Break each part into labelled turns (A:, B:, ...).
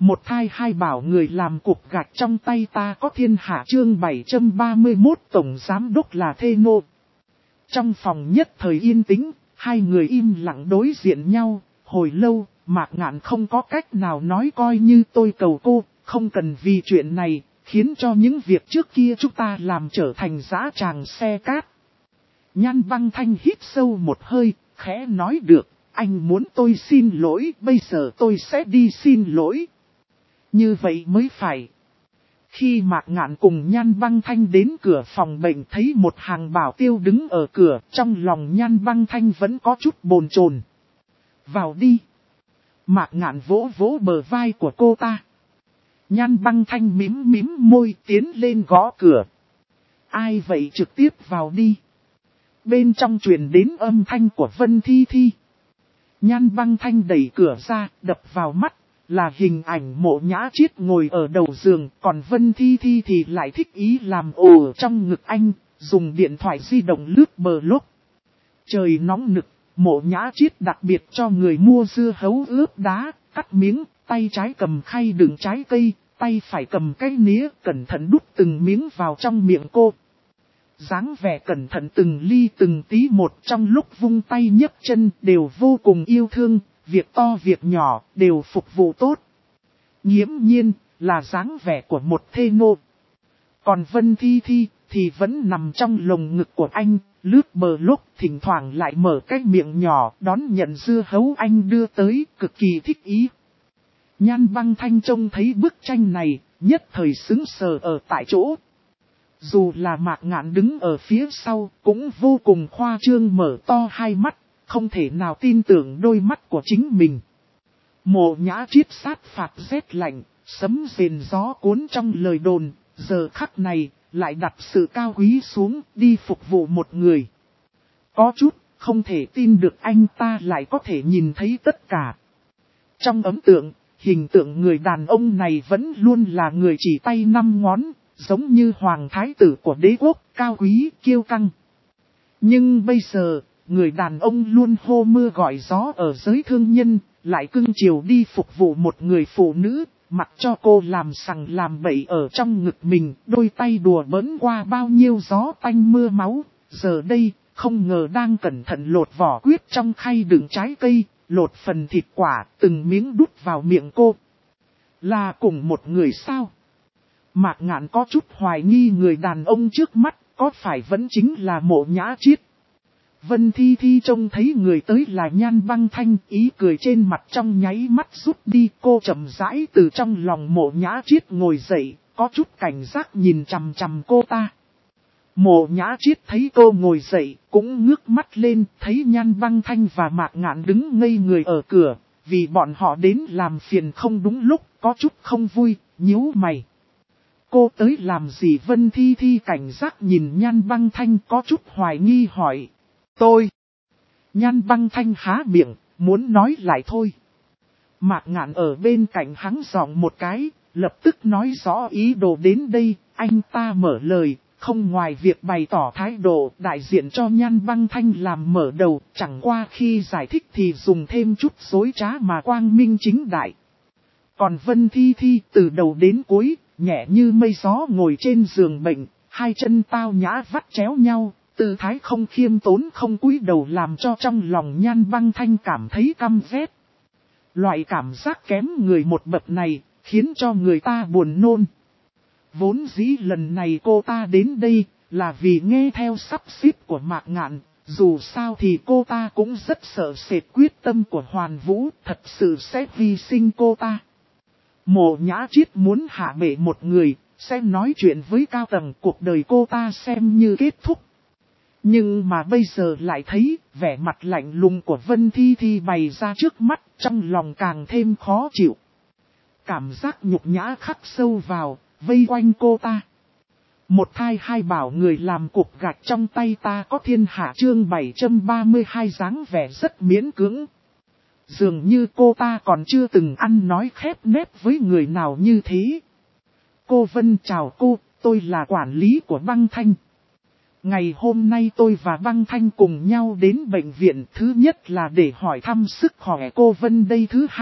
A: Một thai hai bảo người làm cục gạch trong tay ta có thiên hạ chương 731 tổng giám đốc là Thê Nô. Trong phòng nhất thời yên tĩnh, hai người im lặng đối diện nhau, hồi lâu, Mạc Ngạn không có cách nào nói coi như tôi cầu cô, không cần vì chuyện này, khiến cho những việc trước kia chúng ta làm trở thành dã tràng xe cát. Nhan Băng Thanh hít sâu một hơi, khẽ nói được, anh muốn tôi xin lỗi, bây giờ tôi sẽ đi xin lỗi. Như vậy mới phải. Khi Mạc Ngạn cùng Nhan Băng Thanh đến cửa phòng bệnh thấy một hàng bảo tiêu đứng ở cửa, trong lòng Nhan Băng Thanh vẫn có chút bồn chồn. Vào đi. Mạc Ngạn vỗ vỗ bờ vai của cô ta. Nhan Băng Thanh mím môi tiến lên gõ cửa. Ai vậy, trực tiếp vào đi. Bên trong truyền đến âm thanh của Vân Thi Thi. Nhan Băng Thanh đẩy cửa ra, đập vào mắt là hình ảnh Mộ Nhã Chiết ngồi ở đầu giường, còn Vân Thi Thi thì lại thích ý làm ồ trong ngực anh, dùng điện thoại di động lướt blog. Trời nóng nực, Mộ Nhã Chiết đặc biệt cho người mua dưa hấu ướp đá, cắt miếng, tay trái cầm khay đựng trái cây, tay phải cầm cái nĩa, cẩn thận đút từng miếng vào trong miệng cô. Dáng vẻ cẩn thận từng ly từng tí một, trong lúc vung tay nhấc chân đều vô cùng yêu thương, việc to việc nhỏ đều phục vụ tốt. Nghiễm nhiên là dáng vẻ của một thê nô. Còn Vân Thi Thi thì vẫn nằm trong lồng ngực của anh, lướt blog, thỉnh thoảng lại mở cái miệng nhỏ đón nhận dưa hấu anh đưa tới, cực kỳ thích ý. Nhan Băng Thanh trông thấy bức tranh này, nhất thời sững sờ ở tại chỗ. Dù là Mạc Ngạn đứng ở phía sau, cũng vô cùng khoa trương mở to hai mắt, không thể nào tin tưởng đôi mắt của chính mình. Mộ Nhã Chiết sát phạt rét lạnh, sấm rền gió cuốn trong lời đồn, giờ khắc này, lại đặt sự cao quý xuống, đi phục vụ một người. Có chút, không thể tin được anh ta lại có thể nhìn thấy tất cả. Trong ấn tượng, hình tượng người đàn ông này vẫn luôn là người chỉ tay năm ngón, giống như hoàng thái tử của đế quốc, cao quý, kiêu căng. Nhưng bây giờ, người đàn ông luôn hô mưa gọi gió ở giới thương nhân, lại cưng chiều đi phục vụ một người phụ nữ, mặc cho cô làm sằng làm bậy ở trong ngực mình, đôi tay đùa bỡn qua bao nhiêu gió tanh mưa máu, giờ đây, không ngờ đang cẩn thận lột vỏ quyết trong khay đựng trái cây, lột phần thịt quả, từng miếng đút vào miệng cô. Là cùng một người sao? Mạc Ngạn có chút hoài nghi người đàn ông trước mắt, có phải vẫn chính là Mộ Nhã Chiết. Vân Thi Thi trông thấy người tới là Nhan Băng Thanh, ý cười trên mặt trong nháy mắt rút đi, cô chậm rãi từ trong lòng Mộ Nhã Chiết ngồi dậy, có chút cảnh giác nhìn chằm chằm cô ta. Mộ Nhã Chiết thấy cô ngồi dậy, cũng ngước mắt lên, thấy Nhan Băng Thanh và Mạc Ngạn đứng ngây người ở cửa, vì bọn họ đến làm phiền không đúng lúc, có chút không vui, nhíu mày. Cô tới làm gì? Vân Thi Thi cảnh giác nhìn Nhan Băng Thanh có chút hoài nghi hỏi. Tôi. Nhan Băng Thanh há miệng, muốn nói lại thôi. Mạc Ngạn ở bên cạnh hắng giọng một cái, lập tức nói rõ ý đồ đến đây, anh ta mở lời, không ngoài việc bày tỏ thái độ đại diện cho Nhan Băng Thanh làm mở đầu, chẳng qua khi giải thích thì dùng thêm chút dối trá mà quang minh chính đại. Còn Vân Thi Thi từ đầu đến cuối, nhẹ như mây gió ngồi trên giường bệnh, hai chân tao nhã vắt chéo nhau, tư thái không khiêm tốn không cúi đầu làm cho trong lòng Nhan Băng Thanh cảm thấy căm ghét. Loại cảm giác kém người một bậc này, khiến cho người ta buồn nôn. Vốn dĩ lần này cô ta đến đây, là vì nghe theo sắp xếp của Mạc Ngạn, dù sao thì cô ta cũng rất sợ sệt quyết tâm của Hoàn Vũ, thật sự sẽ hy sinh cô ta. Mộ Nhã Chiết muốn hạ bệ một người, sẽ nói chuyện với cao tầng, cuộc đời cô ta xem như kết thúc. Nhưng mà bây giờ lại thấy vẻ mặt lạnh lùng của Vân Thi Thi bày ra trước mắt, trong lòng càng thêm khó chịu. Cảm giác nhục nhã khắc sâu vào, vây quanh cô ta. Một thai hai bảo người làm cục gạch trong tay ta có thiên hạ chương 732 dáng vẻ rất miễn cưỡng. Dường như cô ta còn chưa từng ăn nói khép nép với người nào như thế. Cô Vân chào cô, tôi là quản lý của Băng Thanh. Ngày hôm nay tôi và Băng Thanh cùng nhau đến bệnh viện, thứ nhất là để hỏi thăm sức khỏe cô Vân đây, thứ hai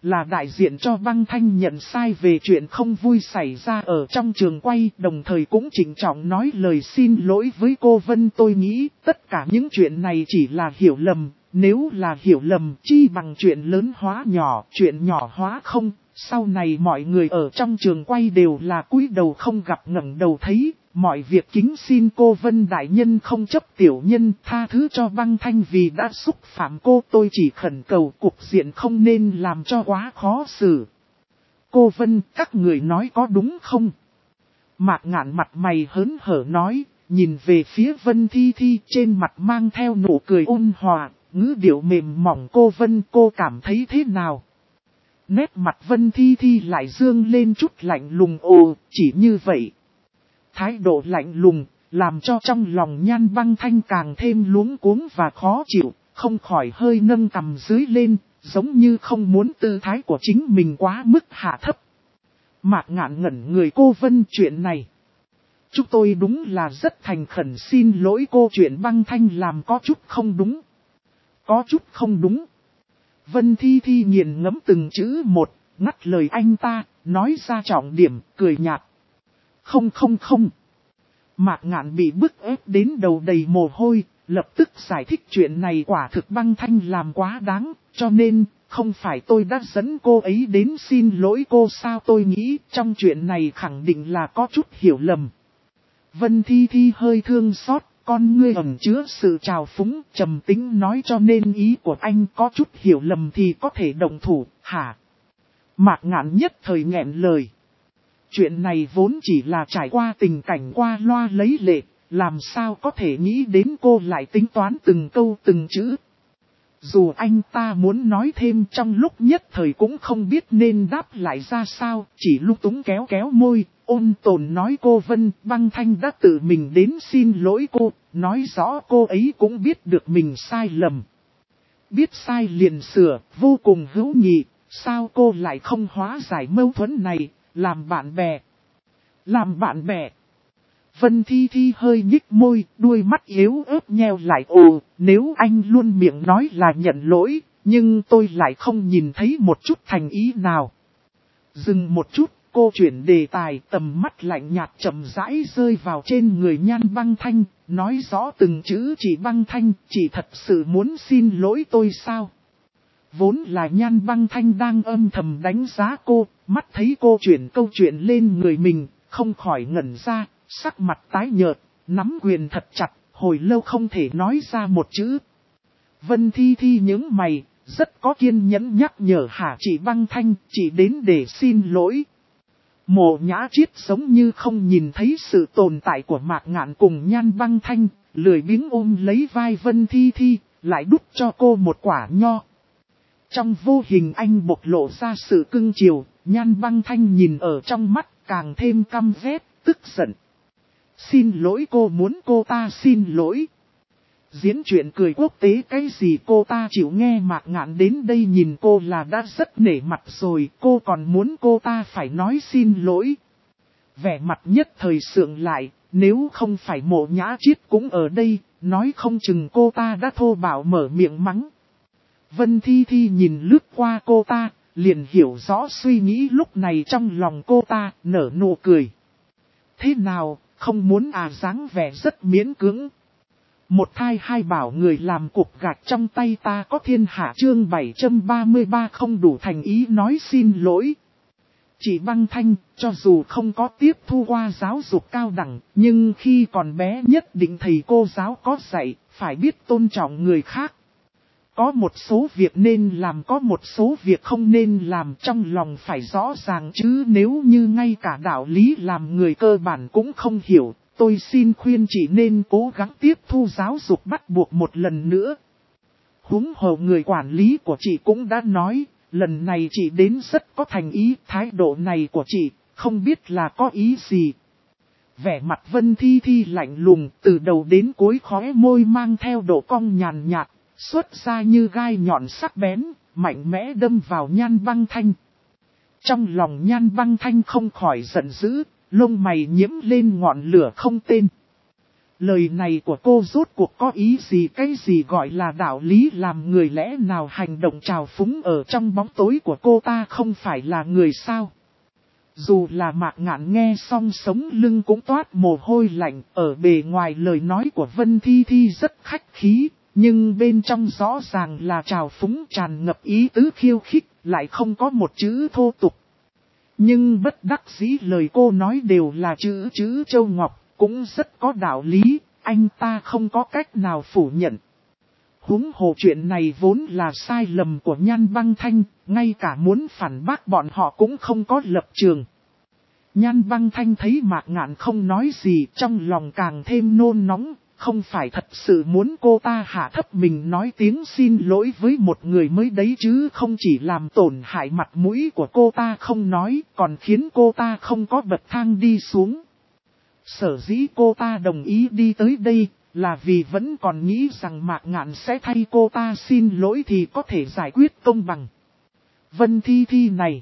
A: là đại diện cho Băng Thanh nhận sai về chuyện không vui xảy ra ở trong trường quay, đồng thời cũng trịnh trọng nói lời xin lỗi với cô Vân. Tôi nghĩ tất cả những chuyện này chỉ là hiểu lầm, nếu là hiểu lầm chi bằng chuyện lớn hóa nhỏ, chuyện nhỏ hóa không. Sau này mọi người ở trong trường quay đều là cúi đầu không gặp ngẩng đầu thấy, mọi việc kính xin cô Vân đại nhân không chấp tiểu nhân, tha thứ cho Băng Thanh vì đã xúc phạm cô. Tôi chỉ khẩn cầu cục diện không nên làm cho quá khó xử. Cô Vân, các người nói có đúng không? Mạc Ngạn mặt mày hớn hở nói, nhìn về phía Vân Thi Thi, trên mặt mang theo nụ cười ôn hòa, ngữ điệu mềm mỏng. Cô Vân, cô cảm thấy thế nào? Nét mặt Vân Thi Thi lại dương lên chút lạnh lùng. Ồ, chỉ như vậy. Thái độ lạnh lùng, làm cho trong lòng Nhan Băng Thanh càng thêm luống cuống và khó chịu, không khỏi hơi nâng cằm dưới lên, giống như không muốn tư thái của chính mình quá mức hạ thấp. Mạc Ngạn ngẩn người. Cô Vân, chuyện này chúng tôi đúng là rất thành khẩn xin lỗi cô, chuyện Băng Thanh làm có chút không đúng. Có chút không đúng. Vân Thi Thi nghiền ngẫm từng chữ một, ngắt lời anh ta, nói ra trọng điểm, cười nhạt. Không. Mạc Ngạn bị bức ép đến đầu đầy mồ hôi, lập tức giải thích chuyện này quả thực Băng Thanh làm quá đáng, cho nên, không phải tôi đã dẫn cô ấy đến xin lỗi cô sao? Tôi nghĩ trong chuyện này khẳng định là có chút hiểu lầm. Vân Thi Thi hơi thương xót, con ngươi ẩn chứa sự trào phúng, trầm tính nói, cho nên ý của anh có chút hiểu lầm thì có thể động thủ, hả? Mạc Ngạn nhất thời nghẹn lời. Chuyện này vốn chỉ là trải qua tình cảnh qua loa lấy lệ, làm sao có thể nghĩ đến cô lại tính toán từng câu từng chữ. Dù anh ta muốn nói thêm trong lúc nhất thời cũng không biết nên đáp lại ra sao, chỉ lung túng kéo kéo môi, ôn tồn nói cô Vân, Băng Thanh đã tự mình đến xin lỗi cô, nói rõ cô ấy cũng biết được mình sai lầm. Biết sai liền sửa, vô cùng hữu nghị, sao cô lại không hóa giải mâu thuẫn này, làm bạn bè. Làm bạn bè. Vân Thi Thi hơi nhích môi, đuôi mắt yếu ớt nheo lại. Ồ, nếu anh luôn miệng nói là nhận lỗi, nhưng tôi lại không nhìn thấy một chút thành ý nào. Dừng một chút, cô chuyển đề tài, tầm mắt lạnh nhạt chậm rãi rơi vào trên người Nhan Băng Thanh, nói rõ từng chữ. Chị Băng Thanh, chị thật sự muốn xin lỗi tôi sao? Vốn là Nhan Băng Thanh đang âm thầm đánh giá cô, mắt thấy cô chuyển câu chuyện lên người mình, không khỏi ngẩn ra, sắc mặt tái nhợt, nắm quyền thật chặt, hồi lâu không thể nói ra một chữ. Vân Thi Thi nhướng mày, rất có kiên nhẫn nhắc nhở, hả chị Băng Thanh, chị đến để xin lỗi. Mộ Nhã Chiết giống như không nhìn thấy sự tồn tại của Mạc Ngạn cùng Nhan Băng Thanh, lười biếng ôm lấy vai Vân Thi Thi, lại đút cho cô một quả nho. Trong vô hình anh bộc lộ ra sự cưng chiều, Nhan Băng Thanh nhìn ở trong mắt càng thêm căm ghét, tức giận. Xin lỗi, cô muốn cô ta xin lỗi. Diễn chuyện cười quốc tế cái gì cô ta chịu nghe? Mạc Ngạn đến đây nhìn cô là đã rất nể mặt rồi, cô còn muốn cô ta phải nói xin lỗi. Vẻ mặt nhất thời sượng lại, nếu không phải Mộ Nhã Chiết cũng ở đây, nói không chừng cô ta đã thô bạo mở miệng mắng. Vân Thi Thi nhìn lướt qua cô ta, liền hiểu rõ suy nghĩ lúc này trong lòng cô ta, nở nụ cười. Thế nào, không muốn à? Dáng vẻ rất miễn cưỡng. Một thai hai bảo người làm cục gạch trong tay ta có thiên hạ. Chương 733 không đủ thành ý nói xin lỗi. Chị Băng Thanh, cho dù không có tiếp thu qua giáo dục cao đẳng, nhưng khi còn bé nhất định thầy cô giáo có dạy, phải biết tôn trọng người khác. Có một số việc nên làm, có một số việc không nên làm, trong lòng phải rõ ràng chứ. Nếu như ngay cả đạo lý làm người cơ bản cũng không hiểu, tôi xin khuyên chị nên cố gắng tiếp thu giáo dục bắt buộc một lần nữa. Huống hồ người quản lý của chị cũng đã nói, lần này chị đến rất có thành ý, thái độ này của chị, không biết là có ý gì. Vẻ mặt Vân Thi Thi lạnh lùng, từ đầu đến cuối khóe môi mang theo độ cong nhàn nhạt, xuất ra như gai nhọn sắc bén, mạnh mẽ đâm vào Nhan Băng Thanh. Trong lòng Nhan Băng Thanh không khỏi giận dữ, lông mày nhiễm lên ngọn lửa không tên. Lời này của cô rốt cuộc có ý gì, cái gì gọi là đạo lý, làm người lẽ nào hành động trào phúng ở trong bóng tối của cô ta không phải là người sao? Dù là Mạc Ngạn nghe xong sống lưng cũng toát mồ hôi lạnh, ở bề ngoài lời nói của Vân Thi Thi rất khách khí, nhưng bên trong rõ ràng là trào phúng tràn ngập ý tứ khiêu khích, lại không có một chữ thô tục. Nhưng bất đắc dĩ lời cô nói đều là chữ châu ngọc, cũng rất có đạo lý, anh ta không có cách nào phủ nhận. Huống hồ chuyện này vốn là sai lầm của Nhan Băng Thanh, ngay cả muốn phản bác bọn họ cũng không có lập trường. Nhan Băng Thanh thấy Mạc Ngạn không nói gì, trong lòng càng thêm nôn nóng, không phải thật sự muốn cô ta hạ thấp mình nói tiếng xin lỗi với một người mới đấy chứ, không chỉ làm tổn hại mặt mũi của cô ta không nói, còn khiến cô ta không có bậc thang đi xuống. Sở dĩ cô ta đồng ý đi tới đây, là vì vẫn còn nghĩ rằng Mạc Ngạn sẽ thay cô ta xin lỗi thì có thể giải quyết công bằng. Vân Thi Thi này,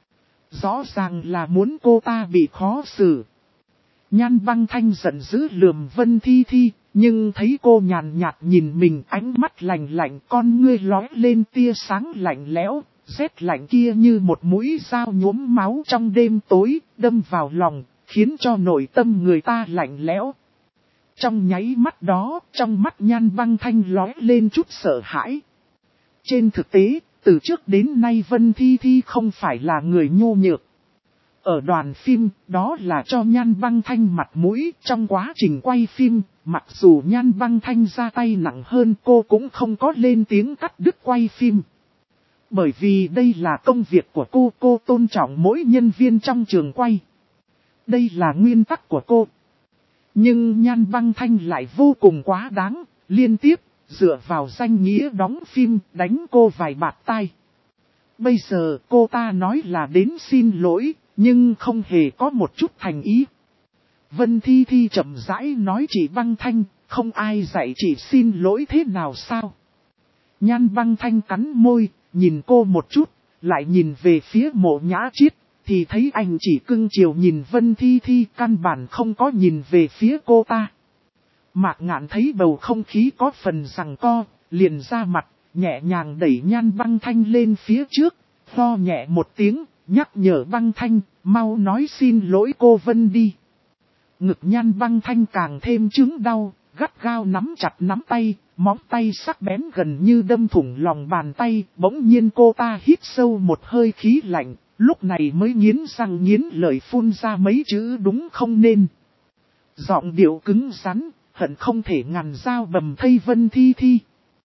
A: rõ ràng là muốn cô ta bị khó xử. Nhan Băng Thanh giận dữ lườm Vân Thi Thi, nhưng thấy cô nhàn nhạt nhìn mình, ánh mắt lạnh lạnh, con ngươi lóe lên tia sáng lạnh lẽo, rét lạnh kia như một mũi dao nhuốm máu trong đêm tối, đâm vào lòng, khiến cho nội tâm người ta lạnh lẽo. Trong nháy mắt đó, trong mắt Nhan Băng Thanh lóe lên chút sợ hãi. Trên thực tế, từ trước đến nay Vân Thi Thi không phải là người nhô nhược. Ở đoàn phim, đó là cho Nhan Băng Thanh mặt mũi, trong quá trình quay phim, mặc dù Nhan Băng Thanh ra tay nặng hơn, cô cũng không có lên tiếng cắt đứt quay phim. Bởi vì đây là công việc của cô tôn trọng mỗi nhân viên trong trường quay. Đây là nguyên tắc của cô. Nhưng Nhan Băng Thanh lại vô cùng quá đáng, liên tiếp, dựa vào danh nghĩa đóng phim, đánh cô vài bạt tai. Bây giờ cô ta nói là đến xin lỗi, nhưng không hề có một chút thành ý. Vân Thi Thi chậm rãi nói, chị Băng Thanh, không ai dạy chị xin lỗi thế nào sao? Nhan Băng Thanh cắn môi, nhìn cô một chút, lại nhìn về phía Mộ Nhã Chiết, thì thấy anh chỉ cưng chiều nhìn Vân Thi Thi, căn bản không có nhìn về phía cô ta. Mạc Ngạn thấy bầu không khí có phần giằng co, liền ra mặt, nhẹ nhàng đẩy Nhan Băng Thanh lên phía trước, ho nhẹ một tiếng, nhắc nhở Băng Thanh, mau nói xin lỗi cô Vân đi. Ngực Nhan Băng Thanh càng thêm chứng đau, gắt gao nắm chặt nắm tay, móng tay sắc bén gần như đâm thủng lòng bàn tay, bỗng nhiên cô ta hít sâu một hơi khí lạnh, lúc này mới nghiến răng nghiến lợi phun ra mấy chữ đúng không nên. Giọng điệu cứng rắn, hận không thể ngàn dao bầm thây Vân Thi Thi.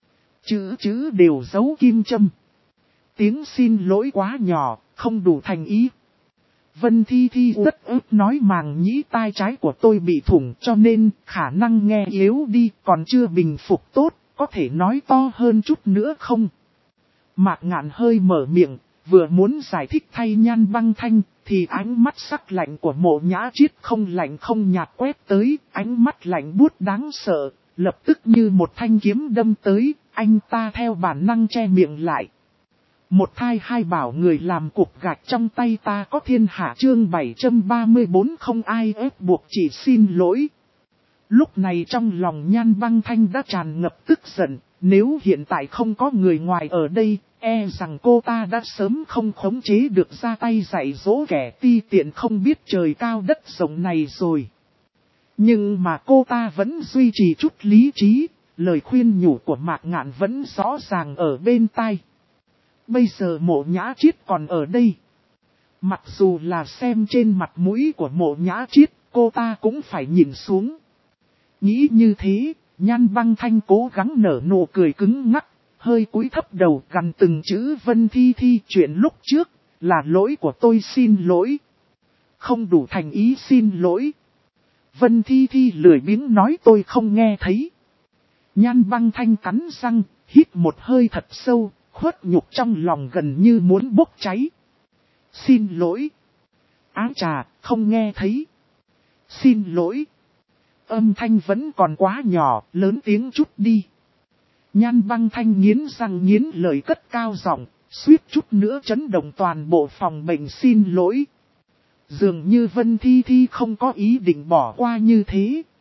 A: Chữ đều giấu kim châm. Tiếng xin lỗi quá nhỏ, không đủ thành ý. Vân Thi Thi rất ức nói, màng nhĩ tai trái của tôi bị thủng cho nên khả năng nghe yếu đi, còn chưa bình phục tốt, có thể nói to hơn chút nữa không? Mạc Ngạn hơi mở miệng, vừa muốn giải thích thay Nhan Băng Thanh, thì ánh mắt sắc lạnh của Mộ Nhã Chiết không lạnh không nhạt quét tới, ánh mắt lạnh buốt đáng sợ, lập tức như một thanh kiếm đâm tới, anh ta theo bản năng che miệng lại. Một thai hai bảo người làm cục gạch trong tay ta có thiên hạ, chương 734 không ai ép buộc chỉ xin lỗi. Lúc này trong lòng Nhan Băng Thanh đã tràn ngập tức giận, nếu hiện tại không có người ngoài ở đây, e rằng cô ta đã sớm không khống chế được ra tay dạy dỗ kẻ ti tiện không biết trời cao đất rộng này rồi. Nhưng mà cô ta vẫn duy trì chút lý trí, lời khuyên nhủ của Mạc Ngạn vẫn rõ ràng ở bên tai. Bây giờ Mộ Nhã Chiết còn ở đây. Mặc dù là xem trên mặt mũi của Mộ Nhã Chiết, cô ta cũng phải nhìn xuống. Nghĩ như thế, Nhan Băng Thanh cố gắng nở nụ cười cứng ngắc, hơi cúi thấp đầu gằn từng chữ Vân Thi Thi, chuyện lúc trước, là lỗi của tôi, xin lỗi. Không đủ thành ý, xin lỗi. Vân Thi Thi lười biếng nói, tôi không nghe thấy. Nhan Băng Thanh cắn răng, hít một hơi thật sâu, khuất nhục trong lòng gần như muốn bốc cháy. Xin lỗi. Áo trà, không nghe thấy. Xin lỗi. Âm thanh vẫn còn quá nhỏ, lớn tiếng chút đi. Nhan Băng Thanh nghiến răng nghiến lợi cất cao giọng, suýt chút nữa chấn động toàn bộ phòng bệnh, xin lỗi. Dường như Vân Thi Thi không có ý định bỏ qua như thế,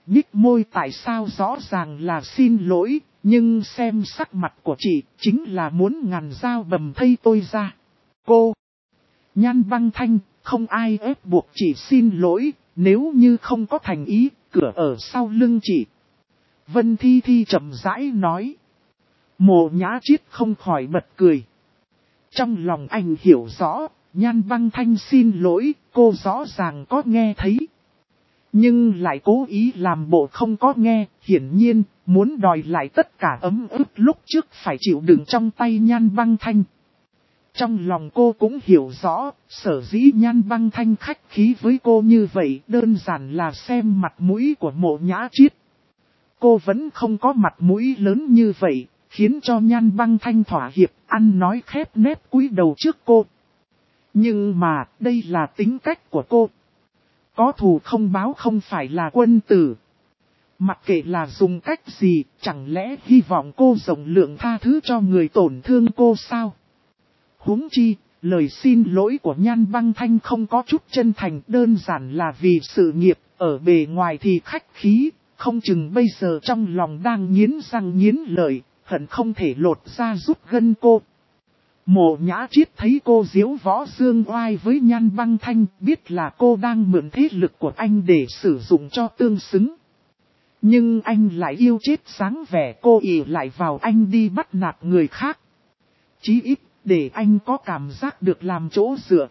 A: nhích môi tại sao rõ ràng là xin lỗi, nhưng xem sắc mặt của chị chính là muốn ngàn dao bầm thây tôi ra. Cô Nhan Băng Thanh, không ai ép buộc chị xin lỗi, nếu như không có thành ý, cửa ở sau lưng chị. Vân Thi Thi chậm rãi nói. Mộ Nhã Chiết không khỏi bật cười. Trong lòng anh hiểu rõ, Nhan Băng Thanh xin lỗi, cô rõ ràng có nghe thấy. Nhưng lại cố ý làm bộ không có nghe, hiển nhiên, muốn đòi lại tất cả ấm ức lúc trước phải chịu đựng trong tay Nhan Băng Thanh. Trong lòng cô cũng hiểu rõ, sở dĩ Nhan Băng Thanh khách khí với cô như vậy đơn giản là xem mặt mũi của Mộ Nhã Chiết. Cô vẫn không có mặt mũi lớn như vậy, khiến cho Nhan Băng Thanh thỏa hiệp, ăn nói khép nép cúi đầu trước cô. Nhưng mà, đây là tính cách của cô. Có thù không báo không phải là quân tử. Mặc kệ là dùng cách gì, chẳng lẽ hy vọng cô rộng lượng tha thứ cho người tổn thương cô sao? Huống chi, lời xin lỗi của Nhan Băng Thanh không có chút chân thành, đơn giản là vì sự nghiệp, ở bề ngoài thì khách khí, không chừng bây giờ trong lòng đang nghiến răng nghiến lợi, hận không thể lột ra rút gân cô. Mộ Nhã Chiết thấy cô diễu võ dương oai với Nhan Băng Thanh, biết là cô đang mượn thế lực của anh để sử dụng cho tương xứng. Nhưng anh lại yêu chết sáng vẻ cô ỷ lại vào anh đi bắt nạt người khác. Chí ít, để anh có cảm giác được làm chỗ dựa.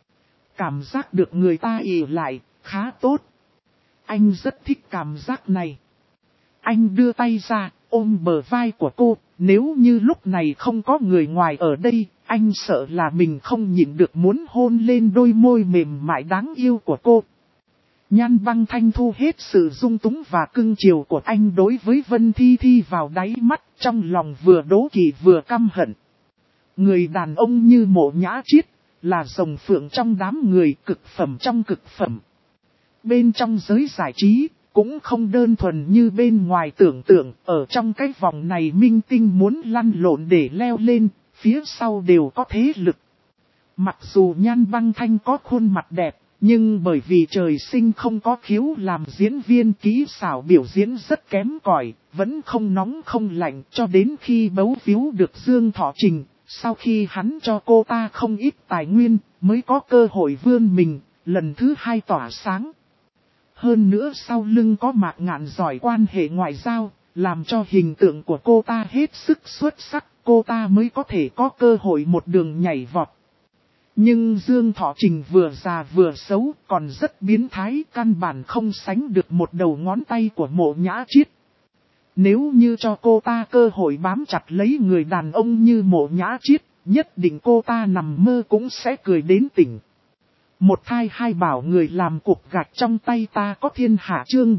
A: Cảm giác được người ta ỷ lại, khá tốt. Anh rất thích cảm giác này. Anh đưa tay ra, ôm bờ vai của cô, nếu như lúc này không có người ngoài ở đây, anh sợ là mình không nhịn được muốn hôn lên đôi môi mềm mại đáng yêu của cô. Nhan Băng Thanh thu hết sự dung túng và cưng chiều của anh đối với Vân Thi Thi vào đáy mắt, trong lòng vừa đố kỵ vừa căm hận. Người đàn ông như Mộ Nhã Chiết, là rồng phượng trong đám người, cực phẩm trong cực phẩm. Bên trong giới giải trí, cũng không đơn thuần như bên ngoài tưởng tượng, ở trong cái vòng này minh tinh muốn lăn lộn để leo lên, phía sau đều có thế lực. Mặc dù Nhan Băng Thanh có khuôn mặt đẹp, nhưng bởi vì trời sinh không có khiếu làm diễn viên, kỹ xảo biểu diễn rất kém cỏi, vẫn không nóng không lạnh cho đến khi bấu víu được Dương Thọ Trình. Sau khi hắn cho cô ta không ít tài nguyên, mới có cơ hội vươn mình, lần thứ hai tỏa sáng. Hơn nữa sau lưng có Mạc Ngạn giỏi quan hệ ngoại giao, làm cho hình tượng của cô ta hết sức xuất sắc, cô ta mới có thể có cơ hội một đường nhảy vọt. Nhưng Dương Thọ Trình vừa già vừa xấu, còn rất biến thái, căn bản không sánh được một đầu ngón tay của Mộ Nhã Chiết. Nếu như cho cô ta cơ hội bám chặt lấy người đàn ông như Mộ Nhã Chiết, nhất định cô ta nằm mơ cũng sẽ cười đến tỉnh. Một thai hai bảo người làm cục gạch trong tay ta có thiên hạ chương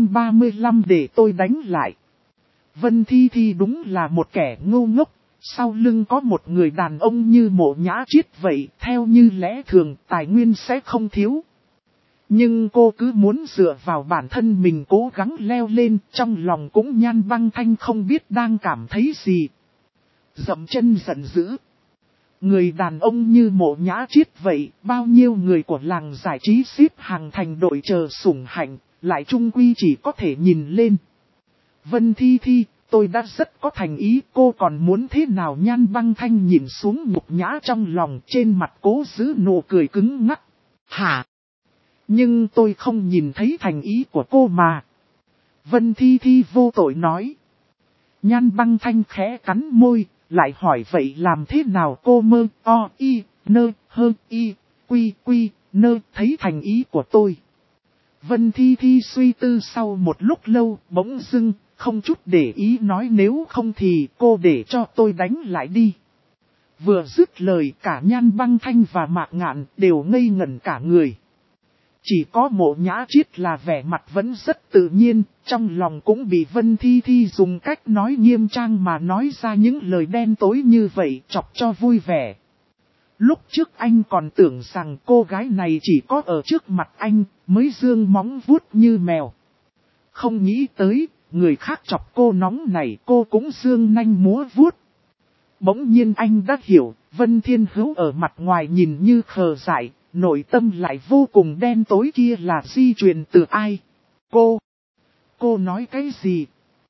A: 735 để tôi đánh lại. Vân Thi Thi đúng là một kẻ ngu ngốc, sau lưng có một người đàn ông như Mộ Nhã Chiết vậy, theo như lẽ thường tài nguyên sẽ không thiếu. Nhưng cô cứ muốn dựa vào bản thân mình cố gắng leo lên, trong lòng cũng Nhan Băng Thanh không biết đang cảm thấy gì. Dậm chân giận dữ. Người đàn ông như Mộ Nhã Chiết vậy, bao nhiêu người của làng giải trí xếp hàng thành đội chờ sủng hạnh, lại chung quy chỉ có thể nhìn lên. Vân Thi Thi, tôi đã rất có thành ý, cô còn muốn thế nào? Nhan Băng Thanh nhìn xuống nhục nhã trong lòng, trên mặt cố giữ nụ cười cứng ngắc. Hả? Nhưng tôi không nhìn thấy thành ý của cô mà. Vân Thi Thi vô tội nói. Nhan Băng Thanh khẽ cắn môi, lại hỏi vậy làm thế nào cô mơ o y nơ hơ y quy quy nơ thấy thành ý của tôi. Vân Thi Thi suy tư sau một lúc lâu, bỗng dưng, không chút để ý nói nếu không thì cô để cho tôi đánh lại đi. Vừa dứt lời cả Nhan Băng Thanh và Mạc Ngạn đều ngây ngẩn cả người. Chỉ có Mộ Nhã Chiết là vẻ mặt vẫn rất tự nhiên, trong lòng cũng bị Vân Thi Thi dùng cách nói nghiêm trang mà nói ra những lời đen tối như vậy chọc cho vui vẻ. Lúc trước anh còn tưởng rằng cô gái này chỉ có ở trước mặt anh mới dương móng vuốt như mèo. Không nghĩ tới, người khác chọc cô nóng này cô cũng dương nanh múa vuốt. Bỗng nhiên anh đã hiểu, Vân Thiên Hữu ở mặt ngoài nhìn như khờ dại, nội tâm lại vô cùng đen tối kia là di truyền từ ai? Cô nói cái gì?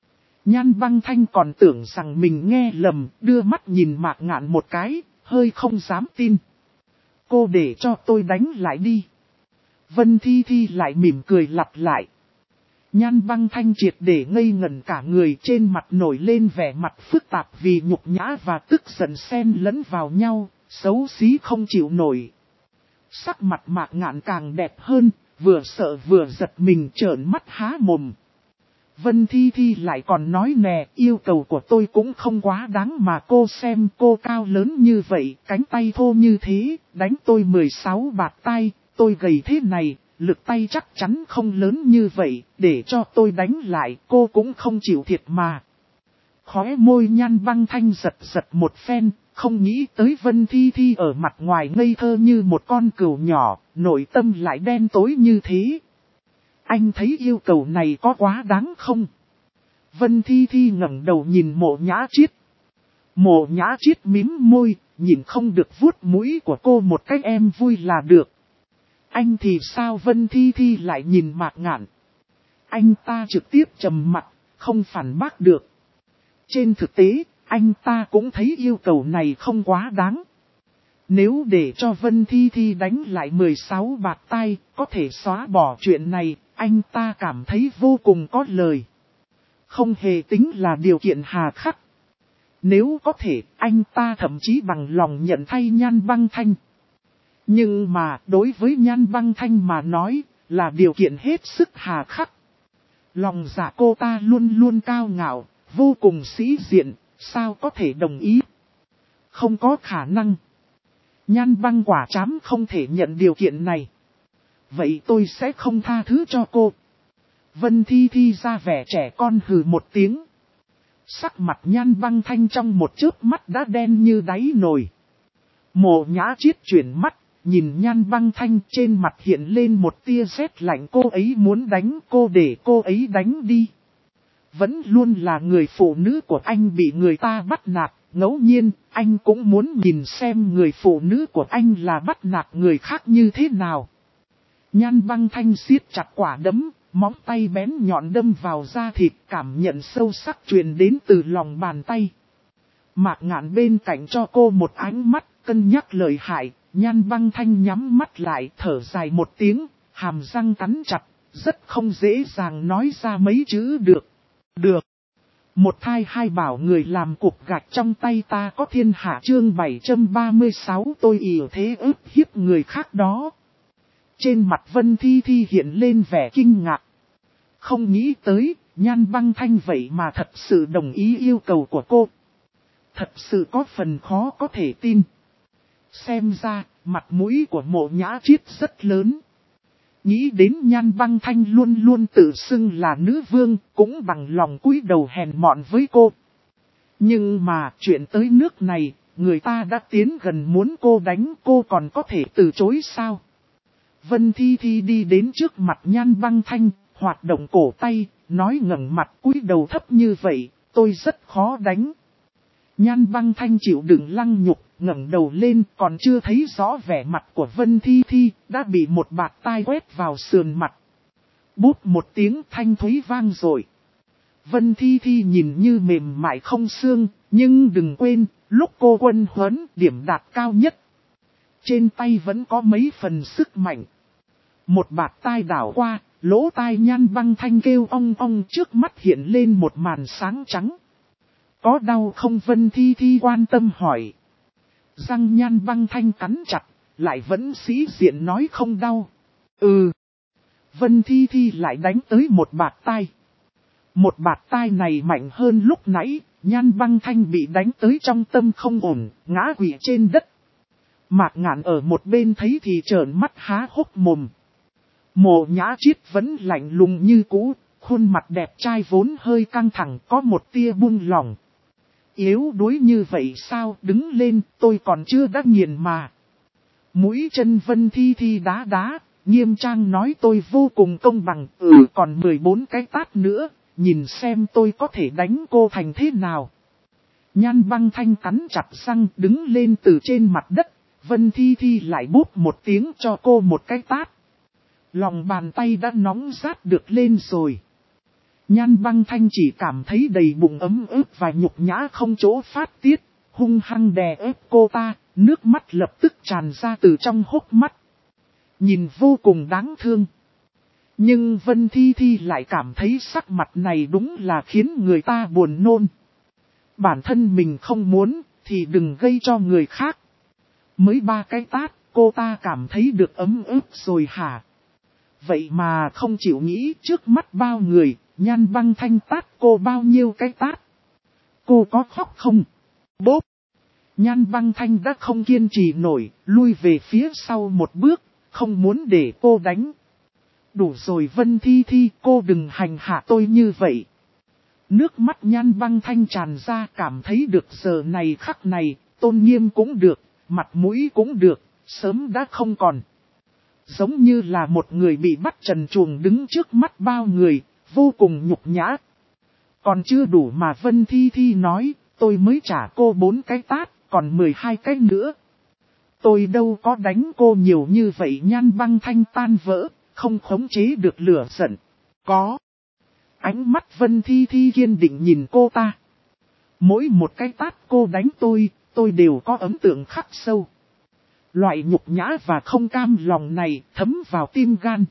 A: Nhan Băng Thanh còn tưởng rằng mình nghe lầm, đưa mắt nhìn Mạc Ngạn một cái, hơi không dám tin. Cô để cho tôi đánh lại đi. Vân Thi Thi lại mỉm cười lặp lại. Nhan Băng Thanh triệt để ngây ngẩn cả người, trên mặt nổi lên vẻ mặt phức tạp vì nhục nhã và tức giận xen lẫn vào nhau, xấu xí không chịu nổi. Sắc mặt Mạc Ngạn càng đẹp hơn, vừa sợ vừa giật mình trợn mắt há mồm. Vân Thi Thi lại còn nói nè, yêu cầu của tôi cũng không quá đáng mà cô xem, cô cao lớn như vậy, cánh tay thô như thế, đánh tôi 16 bạt tay, tôi gầy thế này, lực tay chắc chắn không lớn như vậy, để cho tôi đánh lại, cô cũng không chịu thiệt mà. Khóe môi Nhan Băng Thanh giật giật một phen, không nghĩ tới Vân Thi Thi ở mặt ngoài ngây thơ như một con cừu nhỏ, nội tâm lại đen tối như thế. Anh thấy yêu cầu này có quá đáng không? Vân Thi Thi ngẩng đầu nhìn Mộ Nhã Chiết. Mộ Nhã Chiết mím môi, nhìn không được vuốt mũi của cô một cách em vui là được. Anh thì sao? Vân Thi Thi lại nhìn Mạc Ngạn. Anh ta trực tiếp trầm mặt, không phản bác được. Trên thực tế, anh ta cũng thấy yêu cầu này không quá đáng. Nếu để cho Vân Thi Thi đánh lại 16 bạt tay, có thể xóa bỏ chuyện này, anh ta cảm thấy vô cùng có lời. Không hề tính là điều kiện hà khắc. Nếu có thể, anh ta thậm chí bằng lòng nhận thay Nhan Băng Thanh. Nhưng mà, đối với Nhan Băng Thanh mà nói, là điều kiện hết sức hà khắc. Lòng dạ cô ta luôn luôn cao ngạo, vô cùng sĩ diện, sao có thể đồng ý? Không có khả năng. Nhan Băng quả trám không thể nhận điều kiện này. Vậy tôi sẽ không tha thứ cho cô. Vân Thi Thi ra vẻ trẻ con hừ một tiếng. Sắc mặt Nhan Băng Thanh trong một chớp mắt đã đen như đáy nồi. Mộ Nhã Chiết chuyển mắt, nhìn Nhan Băng Thanh, trên mặt hiện lên một tia rét lạnh. Cô ấy muốn đánh cô, để cô ấy đánh đi. Vẫn luôn là người phụ nữ của anh bị người ta bắt nạt, ngẫu nhiên anh cũng muốn nhìn xem người phụ nữ của anh là bắt nạt người khác như thế nào. Nhan Băng Thanh siết chặt quả đấm, móng tay bén nhọn đâm vào da thịt, cảm nhận sâu sắc truyền đến từ lòng bàn tay. Mạc Ngạn bên cạnh cho cô một ánh mắt, cân nhắc lợi hại. Nhan Băng Thanh nhắm mắt lại, thở dài một tiếng, hàm răng cắn chặt, rất không dễ dàng nói ra mấy chữ được. Được. Một thai hai bảo người làm cục gạch trong tay ta có thiên hạ. Chương 736 tôi ỷ thế ức hiếp người khác đó. Trên mặt Vân Thi Thi hiện lên vẻ kinh ngạc. Không nghĩ tới, Nhan Băng Thanh vậy mà thật sự đồng ý yêu cầu của cô. Thật sự có phần khó có thể tin. Xem ra, mặt mũi của Mộ Nhã Chiết rất lớn. Nghĩ đến Nhan Băng Thanh luôn luôn tự xưng là nữ vương, cũng bằng lòng cúi đầu hèn mọn với cô. Nhưng mà chuyện tới nước này, người ta đã tiến gần muốn cô đánh, cô còn có thể từ chối sao? Vân Thi Thi đi đến trước mặt Nhan Băng Thanh, hoạt động cổ tay, nói ngẩng mặt cúi đầu thấp như vậy, tôi rất khó đánh. Nhan Băng Thanh chịu đựng lăng nhục, ngẩng đầu lên, còn chưa thấy rõ vẻ mặt của Vân Thi Thi, đã bị một bạt tai quét vào sườn mặt. Bút một tiếng thanh thúy vang rồi. Vân Thi Thi nhìn như mềm mại không xương, nhưng đừng quên, lúc cô quân huấn điểm đạt cao nhất. Trên tay vẫn có mấy phần sức mạnh. Một bạt tai đảo qua, lỗ tai Nhan Băng Thanh kêu ong ong, trước mắt hiện lên một màn sáng trắng. Có đau không? Vân Thi Thi quan tâm hỏi. Răng Nhan Băng Thanh cắn chặt, lại vẫn sĩ diện nói không đau. Vân Thi Thi lại đánh tới một bạt tai. Một bạt tai này mạnh hơn lúc nãy, Nhan Băng Thanh bị đánh tới trong tâm không ổn, ngã quỵ trên đất. Mạc Ngạn ở một bên thấy thì trợn mắt há hốc mồm. Mộ Nhã Chiết vẫn lạnh lùng như cũ, khuôn mặt đẹp trai vốn hơi căng thẳng, có một tia buông lỏng. Yếu đuối như vậy sao? Đứng lên, tôi còn chưa đã nghiền mà. Mũi chân Vân Thi Thi đá đá, nghiêm trang nói tôi vô cùng công bằng. Còn 14 cái tát nữa, nhìn xem tôi có thể đánh cô thành thế nào. Nhan Băng Thanh cắn chặt răng, đứng lên từ trên mặt đất. Vân Thi Thi lại bốp một tiếng cho cô một cái tát. Lòng bàn tay đã nóng rát được lên rồi. Nhan Băng Thanh chỉ cảm thấy đầy bụng ấm ức và nhục nhã không chỗ phát tiết, hung hăng đè ép cô ta, nước mắt lập tức tràn ra từ trong hốc mắt. Nhìn vô cùng đáng thương. Nhưng Vân Thi Thi lại cảm thấy sắc mặt này đúng là khiến người ta buồn nôn. Bản thân mình không muốn, thì đừng gây cho người khác. Mới 3 cái tát, cô ta cảm thấy được ấm ức rồi hả? Vậy mà không chịu nghĩ trước mắt bao người, Nhan Băng Thanh tát cô bao nhiêu cái tát. Cô có khóc không? Bốp! Nhan Băng Thanh đã không kiên trì nổi, lui về phía sau một bước, không muốn để cô đánh. Đủ rồi Vân Thi Thi, cô đừng hành hạ tôi như vậy. Nước mắt Nhan Băng Thanh tràn ra, cảm thấy được giờ này khắc này, tôn nghiêm cũng được, mặt mũi cũng được, sớm đã không còn. Giống như là một người bị bắt trần truồng đứng trước mắt bao người, vô cùng nhục nhã. Còn chưa đủ mà Vân Thi Thi nói, tôi mới trả cô 4 cái tát, còn 12 cái nữa. Tôi đâu có đánh cô nhiều như vậy. Nhan Băng Thanh tan vỡ, không khống chế được lửa giận. Có. Ánh mắt Vân Thi Thi kiên định nhìn cô ta. Mỗi một cái tát cô đánh tôi đều có ấn tượng khắc sâu. Loại nhục nhã và không cam lòng này thấm vào tim gan.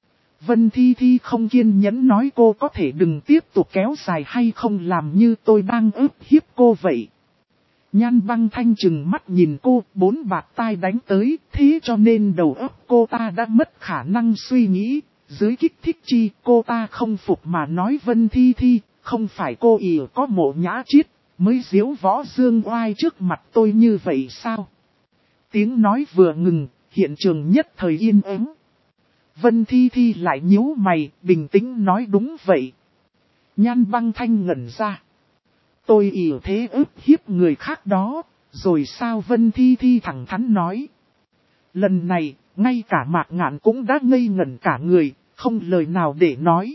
A: Vân Thi Thi không kiên nhẫn nói cô có thể đừng tiếp tục kéo dài hay không làm như tôi đang ức hiếp cô vậy. Nhan Băng Thanh chừng mắt nhìn cô, 4 bạt tai đánh tới, thế cho nên đầu óc cô ta đã mất khả năng suy nghĩ. Dưới kích thích chi, cô ta không phục mà nói Vân Thi Thi, không phải cô ỉ có Mộ Nhã Chiết, mới diếu võ dương oai trước mặt tôi như vậy sao? Tiếng nói vừa ngừng, hiện trường nhất thời yên ắng. Vân Thi Thi lại nhíu mày, bình tĩnh nói đúng vậy. Nhan Băng Thanh ngẩn ra. Tôi ỉ thế ức hiếp người khác đó, rồi sao? Vân Thi Thi thẳng thắn nói. Lần này, ngay cả Mạc Ngạn cũng đã ngây ngẩn cả người, không lời nào để nói.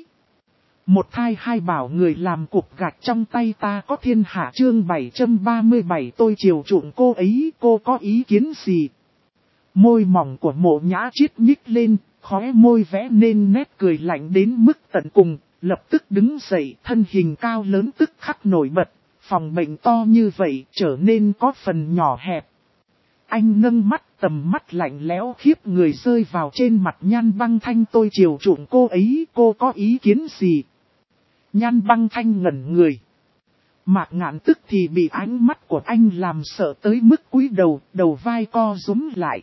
A: Một thai hai bảo người làm cục gạch trong tay ta có thiên hạ. Chương 737 tôi chiều chuộng cô ấy, cô có ý kiến gì? Môi mỏng của Mộ Nhã Chiết nhích lên, khóe môi vẽ nên nét cười lạnh đến mức tận cùng, lập tức đứng dậy, thân hình cao lớn tức khắc nổi bật, phòng bệnh to như vậy trở nên có phần nhỏ hẹp. Anh nâng mắt, tầm mắt lạnh lẽo khiếp người rơi vào trên mặt Nhan Băng Thanh. Tôi chiều chuộng cô ấy, cô có ý kiến gì? Nhan Băng Thanh ngẩn người. Mạc Ngạn tức thì bị ánh mắt của anh làm sợ tới mức cúi đầu, đầu vai co rúm lại.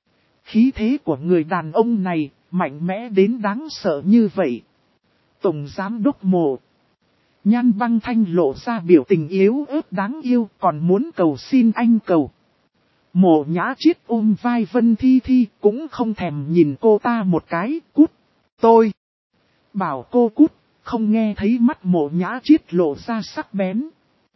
A: Khí thế của người đàn ông này, mạnh mẽ đến đáng sợ như vậy. Tổng giám đốc Mộ. Nhan Băng Thanh lộ ra biểu tình yếu ớt đáng yêu, còn muốn cầu xin anh cầu. Mộ Nhã Chiết ôm vai Vân Thi Thi, cũng không thèm nhìn cô ta một cái, cút. Tôi bảo cô cút, không nghe thấy mắt Mộ Nhã Chiết lộ ra sắc bén.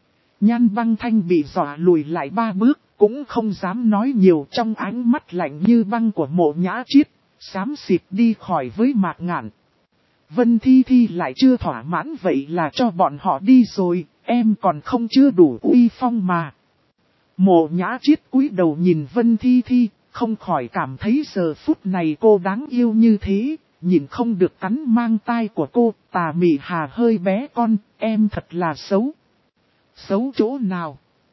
A: Nhan Băng Thanh bị dọa lùi lại 3 bước, cũng không dám nói nhiều, trong ánh mắt lạnh như băng của Mộ Nhã Chiết, xám xịt đi khỏi với Mạc Ngạn. Vân Thi Thi lại chưa thỏa mãn, vậy là cho bọn họ đi rồi, em còn không chưa đủ uy phong mà. Mộ Nhã Chiết cúi đầu nhìn Vân Thi Thi, không khỏi cảm thấy giờ phút này cô đáng yêu như thế, nhìn không được cắn mang tai của cô. Tà mị hà hơi bé con, em thật là xấu. Xấu chỗ nào?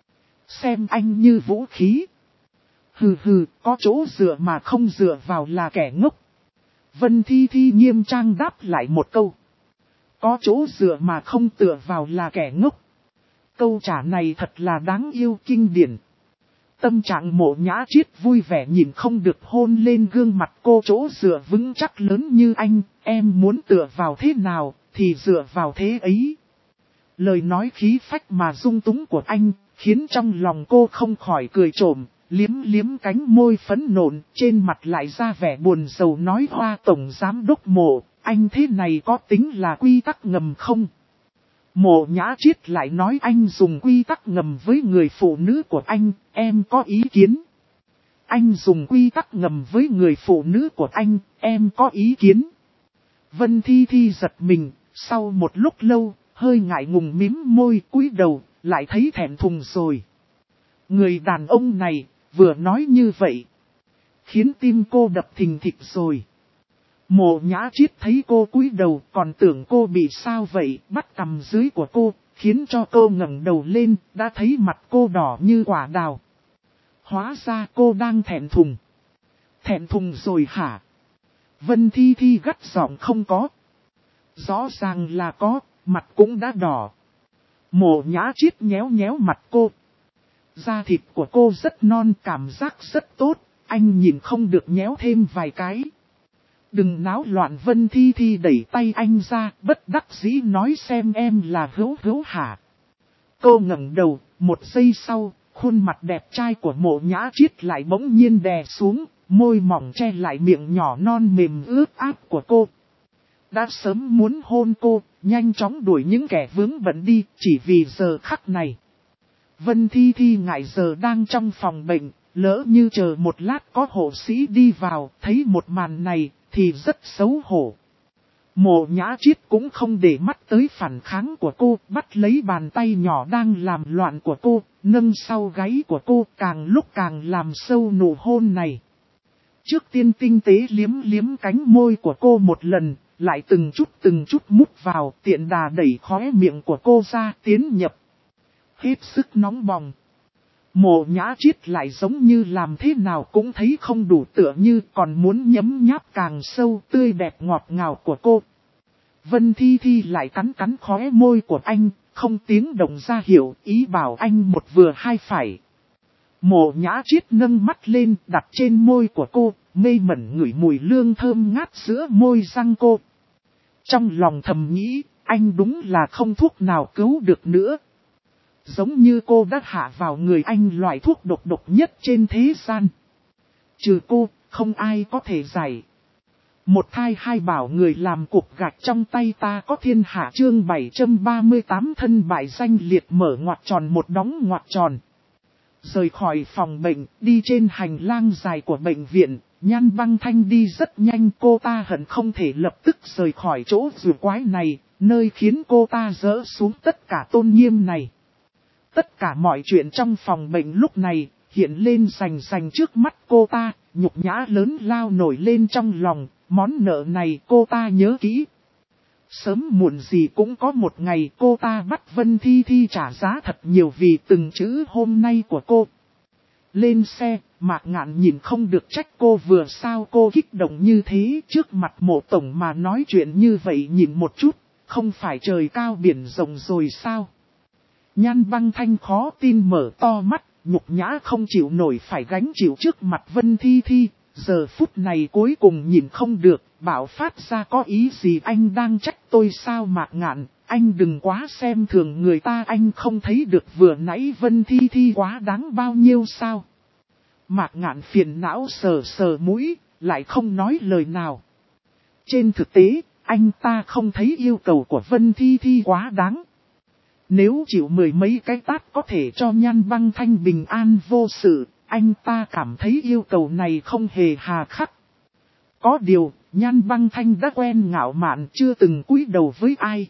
A: Xem anh như vũ khí. Hừ hừ, có chỗ dựa mà không dựa vào là kẻ ngốc. Vân Thi Thi nghiêm trang đáp lại một câu. Có chỗ dựa mà không tựa vào là kẻ ngốc. Câu trả này thật là đáng yêu, kinh điển. Tâm trạng Mộ Nhã Chiết vui vẻ nhìn không được hôn lên gương mặt cô. Chỗ dựa vững chắc lớn như anh, em muốn tựa vào thế nào, thì dựa vào thế ấy. Lời nói khí phách mà dung túng của anh, khiến trong lòng cô không khỏi cười trộm, liếm liếm cánh môi phấn nộn, trên mặt lại ra vẻ buồn rầu nói Hoa Tổng Giám đốc Mộ, anh thế này có tính là quy tắc ngầm không? Mộ Nhã Chiết lại nói anh dùng quy tắc ngầm với người phụ nữ của anh, em có ý kiến. Anh dùng quy tắc ngầm với người phụ nữ của anh, em có ý kiến. Vân Thi Thi giật mình, sau một lúc lâu, hơi ngại ngùng mím môi cúi đầu, lại thấy thẹn thùng rồi. Người đàn ông này, vừa nói như vậy, khiến tim cô đập thình thịch rồi. Mộ Nhã Chiết thấy cô cúi đầu còn tưởng cô bị sao vậy, bắt cầm dưới của cô, khiến cho cô ngẩng đầu lên, đã thấy mặt cô đỏ như quả đào. Hóa ra cô đang thẹn thùng. Thẹn thùng rồi hả? Vân Thi Thi gắt giọng không có. Rõ ràng là có, mặt cũng đã đỏ. Mộ Nhã Chiết nhéo nhéo mặt cô. Da thịt của cô rất non, cảm giác rất tốt, anh nhìn không được nhéo thêm vài cái. Đừng náo loạn. Vân Thi Thi đẩy tay anh ra, bất đắc dĩ nói xem em là hữu hả? Cô ngẩng đầu, một giây sau, khuôn mặt đẹp trai của Mộ Nhã Chiết lại bỗng nhiên đè xuống, môi mỏng che lại miệng nhỏ non mềm ướt át của cô. Đã sớm muốn hôn cô, nhanh chóng đuổi những kẻ vướng bận đi, chỉ vì giờ khắc này. Vân Thi Thi ngại giờ đang trong phòng bệnh, lỡ như chờ một lát có hộ sĩ đi vào, thấy một màn này, thì rất xấu hổ. Mộ Nhã Chiết cũng không để mắt tới phản kháng của cô, bắt lấy bàn tay nhỏ đang làm loạn của cô, nâng sau gáy của cô, càng lúc càng làm sâu nụ hôn này. Trước tiên tinh tế liếm cánh môi của cô một lần, lại từng chút mút vào, tiện đà đẩy khóe miệng của cô ra, tiến nhập. Hết sức nóng bỏng. Mộ Nhã Chiết lại giống như làm thế nào cũng thấy không đủ, tựa như còn muốn nhấm nháp càng sâu tươi đẹp ngọt ngào của cô. Vân Thi Thi lại cắn khóe môi của anh, không tiếng động ra hiệu, ý bảo anh một vừa hai phải. Mộ Nhã Chiết nâng mắt lên, đặt trên môi của cô, mê mẩn ngửi mùi lương thơm ngát giữa môi răng cô. Trong lòng thầm nghĩ, anh đúng là không thuốc nào cứu được nữa. Giống như cô đã hạ vào người anh loại thuốc độc nhất trên thế gian. Trừ cô, không ai có thể giải. Một thai hai bảo người làm cục gạch trong tay ta có thiên hạ. Chương 738 thân bại danh liệt mở ngoặc tròn một đóng ngoặc tròn. Rời khỏi phòng bệnh, đi trên hành lang dài của bệnh viện, Nhan Băng Thanh đi rất nhanh. Cô ta hận không thể lập tức rời khỏi chỗ rùa quái này, nơi khiến cô ta dỡ xuống tất cả tôn nghiêm này. Tất cả mọi chuyện trong phòng bệnh lúc này, hiện lên rành trước mắt cô ta, nhục nhã lớn lao nổi lên trong lòng, món nợ này cô ta nhớ kỹ. Sớm muộn gì cũng có một ngày cô ta bắt Vân Thi Thi trả giá thật nhiều vì từng chữ hôm nay của cô. Lên xe, Mạc Ngạn nhìn không được trách cô vừa sao cô kích động như thế, trước mặt Mộ tổng mà nói chuyện như vậy, nhìn một chút, không phải trời cao biển rộng rồi sao? Nhan Băng Thanh khó tin mở to mắt, nhục nhã không chịu nổi phải gánh chịu trước mặt Vân Thi Thi. Giờ phút này cuối cùng nhìn không được, bảo phát ra có ý gì, anh đang trách tôi sao? Mạc Ngạn, anh đừng quá xem thường người ta, anh không thấy được vừa nãy Vân Thi Thi quá đáng bao nhiêu sao? Mạc Ngạn phiền não sờ mũi, lại không nói lời nào. Trên thực tế, anh ta không thấy yêu cầu của Vân Thi Thi quá đáng. Nếu chịu mười mấy cái tát có thể cho Nhan Băng Thanh bình an vô sự, anh ta cảm thấy yêu cầu này không hề hà khắc. Có điều, Nhan Băng Thanh đã quen ngạo mạn, chưa từng cúi đầu với ai.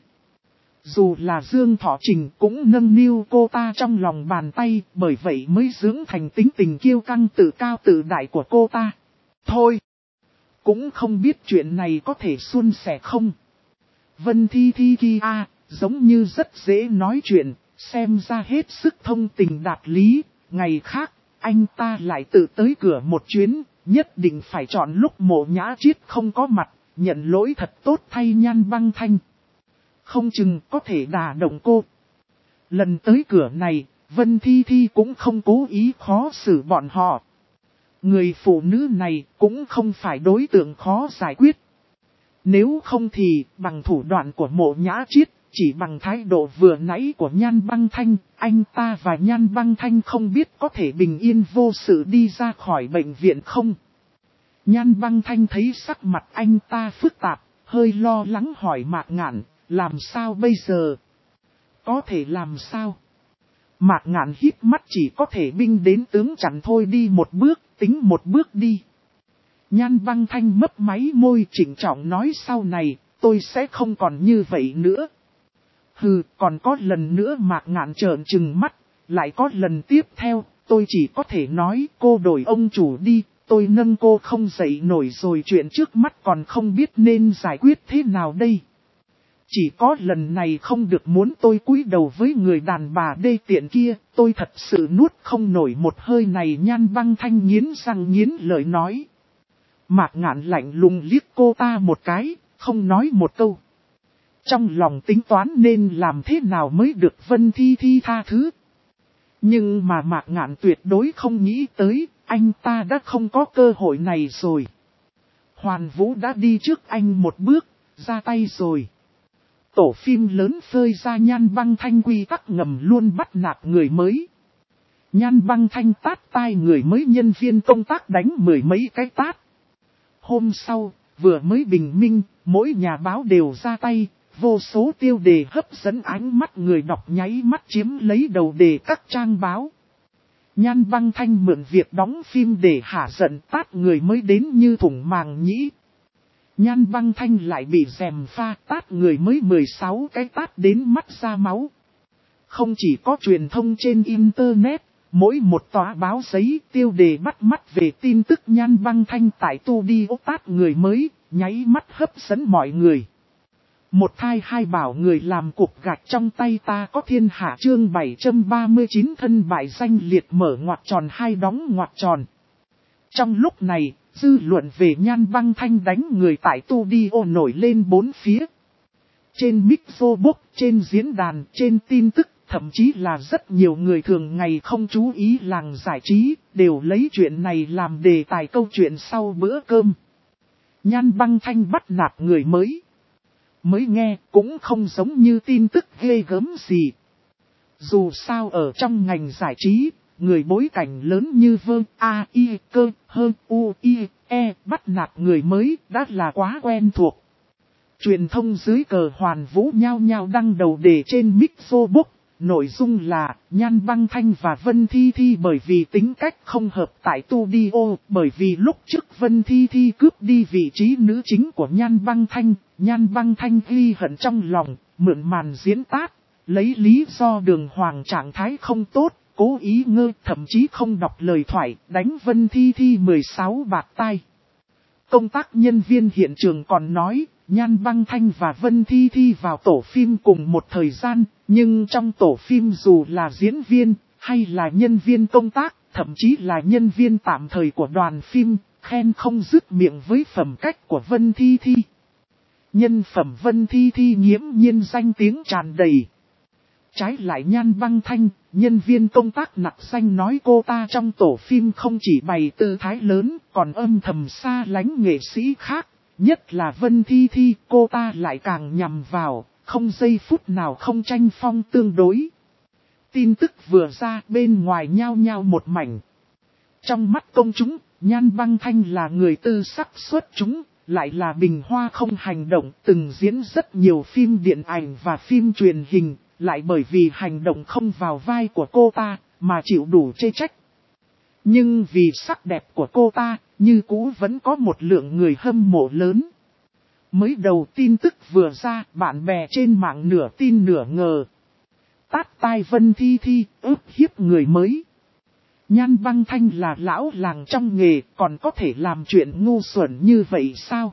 A: Dù là Dương Thọ Trình cũng nâng niu cô ta trong lòng bàn tay, bởi vậy mới dưỡng thành tính tình kiêu căng tự cao tự đại của cô ta. Thôi, cũng không biết chuyện này có thể suôn sẻ không. Vân Thi Thi kia giống như rất dễ nói chuyện, xem ra hết sức thông tình đạt lý. Ngày khác, anh ta lại tự tới cửa một chuyến, nhất định phải chọn lúc Mộ Nhã Chiết không có mặt, nhận lỗi thật tốt thay Nhan Băng Thanh. Không chừng có thể đả động cô. Lần tới cửa này, Vân Thi Thi cũng không cố ý khó xử bọn họ. Người phụ nữ này cũng không phải đối tượng khó giải quyết. Nếu không thì, bằng thủ đoạn của Mộ Nhã Chiết, chỉ bằng thái độ vừa nãy của Nhan Băng Thanh, anh ta và Nhan Băng Thanh không biết có thể bình yên vô sự đi ra khỏi bệnh viện không. Nhan Băng Thanh thấy sắc mặt anh ta phức tạp, hơi lo lắng hỏi Mạc Ngạn, làm sao bây giờ? Có thể làm sao? Mạc Ngạn hít mắt, chỉ có thể binh đến tướng chặn thôi, đi một bước, tính một bước đi. Nhan Băng Thanh mấp máy môi, trịnh trọng nói sau này, tôi sẽ không còn như vậy nữa. Hừ, còn có lần nữa. Mạc Ngạn trợn trừng mắt, lại có lần tiếp theo, tôi chỉ có thể nói cô đổi ông chủ đi, tôi nâng cô không dậy nổi rồi, chuyện trước mắt còn không biết nên giải quyết thế nào đây. Chỉ có lần này không được muốn tôi cúi đầu với người đàn bà đê tiện kia, tôi thật sự nuốt không nổi một hơi này. Nhan Băng Thanh nghiến răng nghiến lợi nói. Mạc Ngạn lạnh lùng liếc cô ta một cái, không nói một câu. Trong lòng tính toán nên làm thế nào mới được Vân Thi Thi tha thứ. Nhưng mà Mạc Ngạn tuyệt đối không nghĩ tới, anh ta đã không có cơ hội này rồi. Hoàn Vũ đã đi trước anh một bước, ra tay rồi. Tổ phim lớn phơi ra Nhan Băng Thanh quy tắc ngầm luôn bắt nạt người mới. Nhan Băng Thanh tát tai người mới nhân viên công tác đánh mười mấy cái tát. Hôm sau, vừa mới bình minh, mỗi nhà báo đều ra tay, vô số tiêu đề hấp dẫn ánh mắt người đọc nháy mắt chiếm lấy đầu đề các trang báo. Nhan Băng Thanh mượn việc đóng phim để hả giận tát người mới đến như thủng màng nhĩ. Nhan Băng Thanh lại bị gièm pha tát người mới 16 cái tát đến mắt ra máu. Không chỉ có truyền thông trên Internet, mỗi một tòa báo giấy tiêu đề bắt mắt về tin tức Nhan Băng Thanh tại studio tát người mới, nháy mắt hấp dẫn mọi người. Một thai hai bảo người làm cục gạch trong tay ta có thiên hạ chương 739 thân bại danh liệt mở ngoặc tròn hai đóng ngoặc tròn. Trong lúc này, dư luận về Nhan Băng Thanh đánh người tại studio nổi lên bốn phía. Trên Mixobox, trên diễn đàn, trên tin tức, thậm chí là rất nhiều người thường ngày không chú ý làng giải trí, đều lấy chuyện này làm đề tài câu chuyện sau bữa cơm. Nhan Băng Thanh bắt nạt người mới. Mới nghe cũng không giống như tin tức ghê gớm gì. Dù sao ở trong ngành giải trí, người bối cảnh lớn như Vương A I Cơ hơn U I E bắt nạt người mới đã là quá quen thuộc. Truyền thông dưới cờ Hoàn Vũ nhao nhao đăng đầu đề trên Mixobox. Nội dung là Nhan Băng Thanh và Vân Thi Thi bởi vì tính cách không hợp tại studio, bởi vì lúc trước Vân Thi Thi cướp đi vị trí nữ chính của Nhan Băng Thanh ghi hận trong lòng, mượn màn diễn tát, lấy lý do đường hoàng trạng thái không tốt, cố ý ngơ, thậm chí không đọc lời thoại, đánh Vân Thi Thi 16 bạt tai. Công tác nhân viên hiện trường còn nói, Nhan Băng Thanh và Vân Thi Thi vào tổ phim cùng một thời gian, nhưng trong tổ phim dù là diễn viên, hay là nhân viên công tác, thậm chí là nhân viên tạm thời của đoàn phim, khen không dứt miệng với phẩm cách của Vân Thi Thi. Nhân phẩm Vân Thi Thi nghiễm nhiên danh tiếng tràn đầy. Trái lại Nhan Băng Thanh, nhân viên công tác nặc danh nói cô ta trong tổ phim không chỉ bày tư thái lớn, còn âm thầm xa lánh nghệ sĩ khác. Nhất là Vân Thi Thi, cô ta lại càng nhằm vào, không giây phút nào không tranh phong tương đối. Tin tức vừa ra bên ngoài nhao nhao một mảnh. Trong mắt công chúng, Nhan Băng Thanh là người tư sắc xuất chúng, lại là bình hoa không hành động, từng diễn rất nhiều phim điện ảnh và phim truyền hình, lại bởi vì hành động không vào vai của cô ta, mà chịu đủ chê trách. Nhưng vì sắc đẹp của cô ta, như cũ vẫn có một lượng người hâm mộ lớn. Mới đầu tin tức vừa ra, bạn bè trên mạng nửa tin nửa ngờ. Tát tai Vân Thi Thi, ức hiếp người mới. Nhan Băng Thanh là lão làng trong nghề, còn có thể làm chuyện ngu xuẩn như vậy sao?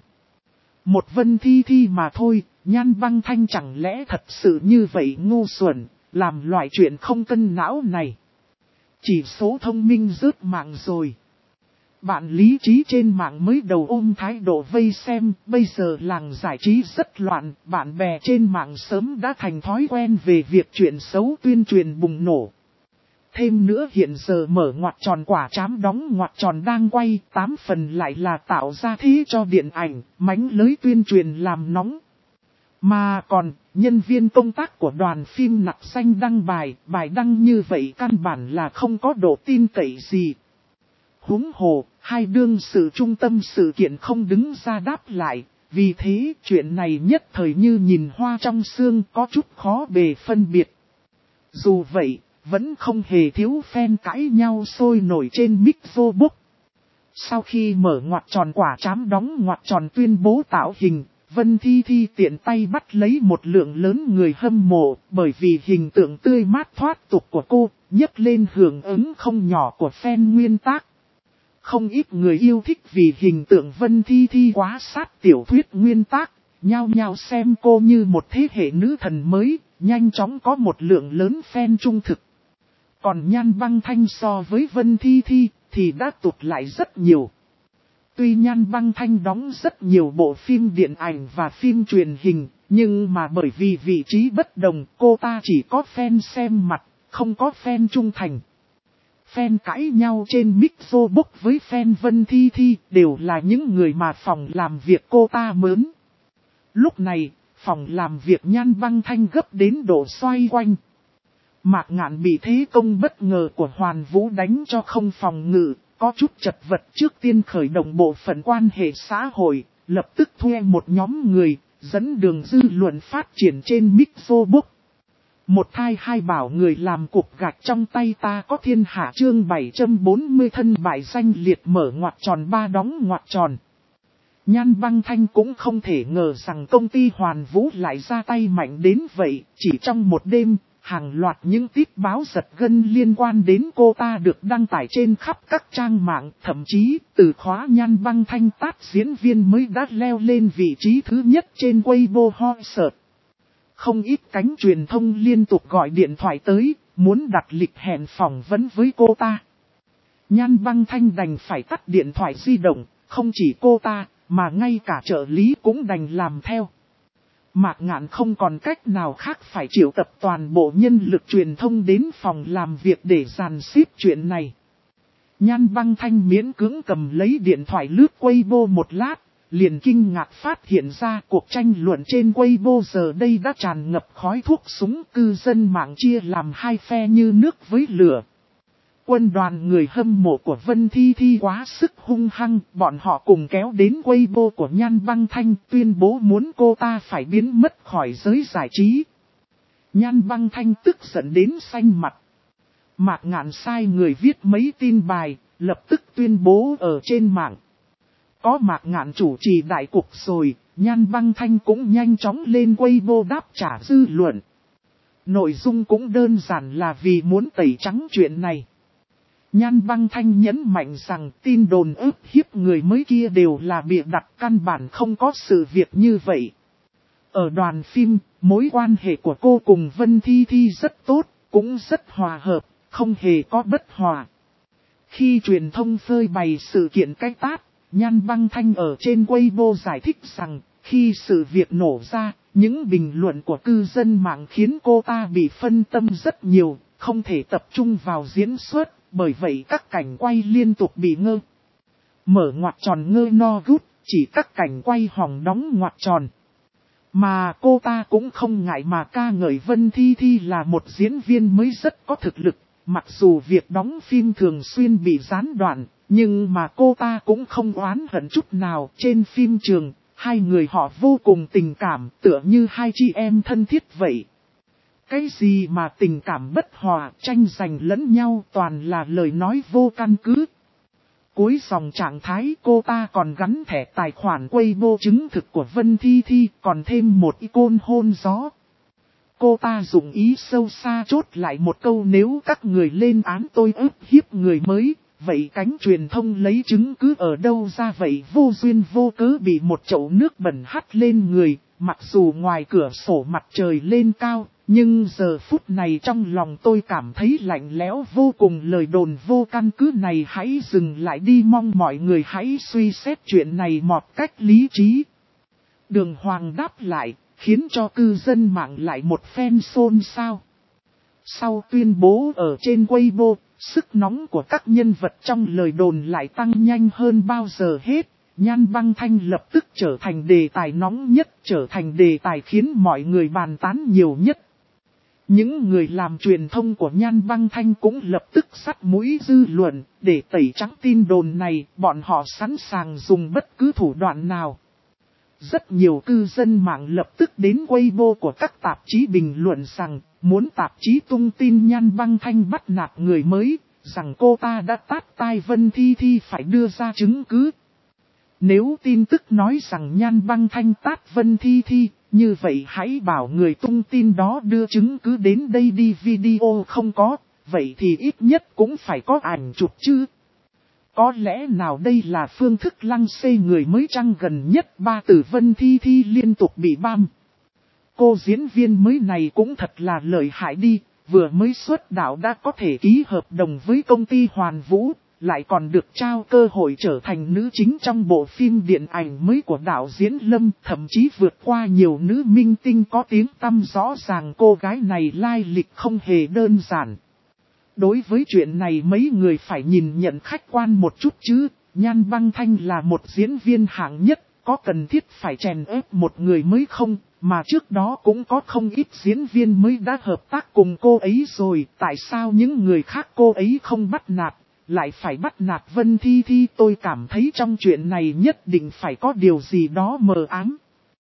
A: Một Vân Thi Thi mà thôi, Nhan Băng Thanh chẳng lẽ thật sự như vậy ngu xuẩn, làm loại chuyện không cân não này. Chỉ số thông minh rớt mạng rồi. Bạn lý trí trên mạng mới đầu ôm thái độ vây xem, bây giờ làng giải trí rất loạn, bạn bè trên mạng sớm đã thành thói quen về việc chuyện xấu tuyên truyền bùng nổ. Thêm nữa hiện giờ mở ngoặc tròn quả trám đóng ngoặc tròn đang quay, 8 phần lại là tạo ra thế cho điện ảnh, mánh lưới tuyên truyền làm nóng. Mà còn, nhân viên công tác của đoàn phim nặc danh đăng bài đăng như vậy căn bản là không có độ tin cậy gì. Huống hồ, hai đương sự trung tâm sự kiện không đứng ra đáp lại, vì thế chuyện này nhất thời như nhìn hoa trong xương có chút khó bề phân biệt. Dù vậy, vẫn không hề thiếu fan cãi nhau sôi nổi trên Mixobox. Sau khi mở ngoặc tròn quả trám đóng ngoặc tròn tuyên bố tạo hình, Vân Thi Thi tiện tay bắt lấy một lượng lớn người hâm mộ, bởi vì hình tượng tươi mát thoát tục của cô, nhấc lên hưởng ứng không nhỏ của fan nguyên tác. Không ít người yêu thích vì hình tượng Vân Thi Thi quá sát tiểu thuyết nguyên tác, nhao nhao xem cô như một thế hệ nữ thần mới, nhanh chóng có một lượng lớn fan trung thực. Còn Nhan Băng Thanh so với Vân Thi Thi thì đã tụt lại rất nhiều. Tuy Nhan Băng Thanh đóng rất nhiều bộ phim điện ảnh và phim truyền hình, nhưng mà bởi vì vị trí bất đồng cô ta chỉ có fan xem mặt, không có fan trung thành. Fan cãi nhau trên Mixobox với fan Vân Thi Thi đều là những người mà phòng làm việc cô ta mướn. Lúc này, phòng làm việc Nhan Băng Thanh gấp đến độ xoay quanh. Mạc Ngạn bị thế công bất ngờ của Hoàn Vũ đánh cho không phòng ngự, có chút chật vật trước tiên khởi động bộ phận quan hệ xã hội, lập tức thuê một nhóm người, dẫn đường dư luận phát triển trên Mixobox. Một thai hai bảo người làm cục gạch trong tay ta có thiên hạ chương 740 thân bại danh liệt mở ngoặc tròn ba đóng ngoặc tròn. Nhan Băng Thanh cũng không thể ngờ rằng công ty Hoàn Vũ lại ra tay mạnh đến vậy, chỉ trong một đêm, hàng loạt những tít báo giật gân liên quan đến cô ta được đăng tải trên khắp các trang mạng, thậm chí từ khóa Nhan Băng Thanh tát diễn viên mới đã leo lên vị trí thứ nhất trên Weibo hot search. Không ít cánh truyền thông liên tục gọi điện thoại tới, muốn đặt lịch hẹn phỏng vấn với cô ta. Nhan Băng Thanh đành phải tắt điện thoại di động, không chỉ cô ta, mà ngay cả trợ lý cũng đành làm theo. Mạc Ngạn không còn cách nào khác phải triệu tập toàn bộ nhân lực truyền thông đến phòng làm việc để dàn xếp chuyện này. Nhan Băng Thanh miễn cưỡng cầm lấy điện thoại lướt Weibo một lát, liền kinh ngạc phát hiện ra cuộc tranh luận trên Weibo giờ đây đã tràn ngập khói thuốc súng, cư dân mạng chia làm hai phe như nước với lửa. Quân đoàn người hâm mộ của Vân Thi Thi quá sức hung hăng, bọn họ cùng kéo đến Weibo của Nhan Băng Thanh tuyên bố muốn cô ta phải biến mất khỏi giới giải trí. Nhan Băng Thanh tức giận đến xanh mặt. Mạc Ngạn sai người viết mấy tin bài, lập tức tuyên bố ở trên mạng. Có Mạc Ngạn chủ trì đại cục rồi, Nhan Băng Thanh cũng nhanh chóng lên Weibo đáp trả dư luận. Nội dung cũng đơn giản là vì muốn tẩy trắng chuyện này. Nhan Băng Thanh nhấn mạnh rằng tin đồn ức hiếp người mới kia đều là bịa đặt, căn bản không có sự việc như vậy. Ở đoàn phim, mối quan hệ của cô cùng Vân Thi Thi rất tốt, cũng rất hòa hợp, không hề có bất hòa. Khi truyền thông phơi bày sự kiện cái tát, Nhan Băng Thanh ở trên Weibo giải thích rằng, khi sự việc nổ ra, những bình luận của cư dân mạng khiến cô ta bị phân tâm rất nhiều, không thể tập trung vào diễn xuất, bởi vậy các cảnh quay liên tục bị ngơ. Mở ngoặc tròn ngơ no gút, chỉ các cảnh quay hỏng đóng ngoặc tròn. Mà cô ta cũng không ngại mà ca ngợi Vân Thi Thi là một diễn viên mới rất có thực lực, mặc dù việc đóng phim thường xuyên bị gián đoạn. Nhưng mà cô ta cũng không oán hận chút nào. Trên phim trường, hai người họ vô cùng tình cảm, tựa như hai chị em thân thiết vậy. Cái gì mà tình cảm bất hòa, tranh giành lẫn nhau toàn là lời nói vô căn cứ. Cuối dòng trạng thái cô ta còn gắn thẻ tài khoản Weibo chứng thực của Vân Thi Thi, còn thêm một icon hôn gió. Cô ta dùng ý sâu xa chốt lại một câu: nếu các người lên án tôi ức hiếp người mới, vậy cánh truyền thông lấy chứng cứ ở đâu ra vậy? Vô duyên vô cớ bị một chậu nước bẩn hắt lên người, mặc dù ngoài cửa sổ mặt trời lên cao, nhưng giờ phút này trong lòng tôi cảm thấy lạnh lẽo vô cùng. Lời đồn vô căn cứ này hãy dừng lại đi, mong mọi người hãy suy xét chuyện này một cách lý trí. Đường Hoàng đáp lại, khiến cho cư dân mạng lại một phen xôn xao. Sau tuyên bố ở trên Weibo, sức nóng của các nhân vật trong lời đồn lại tăng nhanh hơn bao giờ hết. Nhan Băng Thanh lập tức trở thành đề tài nóng nhất, trở thành đề tài khiến mọi người bàn tán nhiều nhất. Những người làm truyền thông của Nhan Băng Thanh cũng lập tức sắt mũi dư luận, để tẩy trắng tin đồn này, bọn họ sẵn sàng dùng bất cứ thủ đoạn nào. Rất nhiều cư dân mạng lập tức đến Weibo của các tạp chí bình luận rằng, muốn tạp chí tung tin Nhan Băng Thanh bắt nạt người mới, rằng cô ta đã tát tai Vân Thi Thi phải đưa ra chứng cứ. Nếu tin tức nói rằng Nhan Băng Thanh tát Vân Thi Thi, như vậy hãy bảo người tung tin đó đưa chứng cứ đến đây đi. Video không có, vậy thì ít nhất cũng phải có ảnh chụp chứ. Có lẽ nào đây là phương thức lăng xê người mới chăng? Gần nhất 3 từ Vân Thi Thi liên tục bị băm. Cô diễn viên mới này cũng thật là lợi hại đi, vừa mới xuất đạo đã có thể ký hợp đồng với công ty Hoàn Vũ, lại còn được trao cơ hội trở thành nữ chính trong bộ phim điện ảnh mới của đạo diễn Lâm, thậm chí vượt qua nhiều nữ minh tinh có tiếng tăm. Rõ ràng cô gái này lai lịch không hề đơn giản. Đối với chuyện này mấy người phải nhìn nhận khách quan một chút chứ, Nhan Băng Thanh là một diễn viên hạng nhất, có cần thiết phải chèn ép một người mới không, mà trước đó cũng có không ít diễn viên mới đã hợp tác cùng cô ấy rồi, tại sao những người khác cô ấy không bắt nạt, lại phải bắt nạt Vân Thi Thi? Tôi cảm thấy trong chuyện này nhất định phải có điều gì đó mờ ám.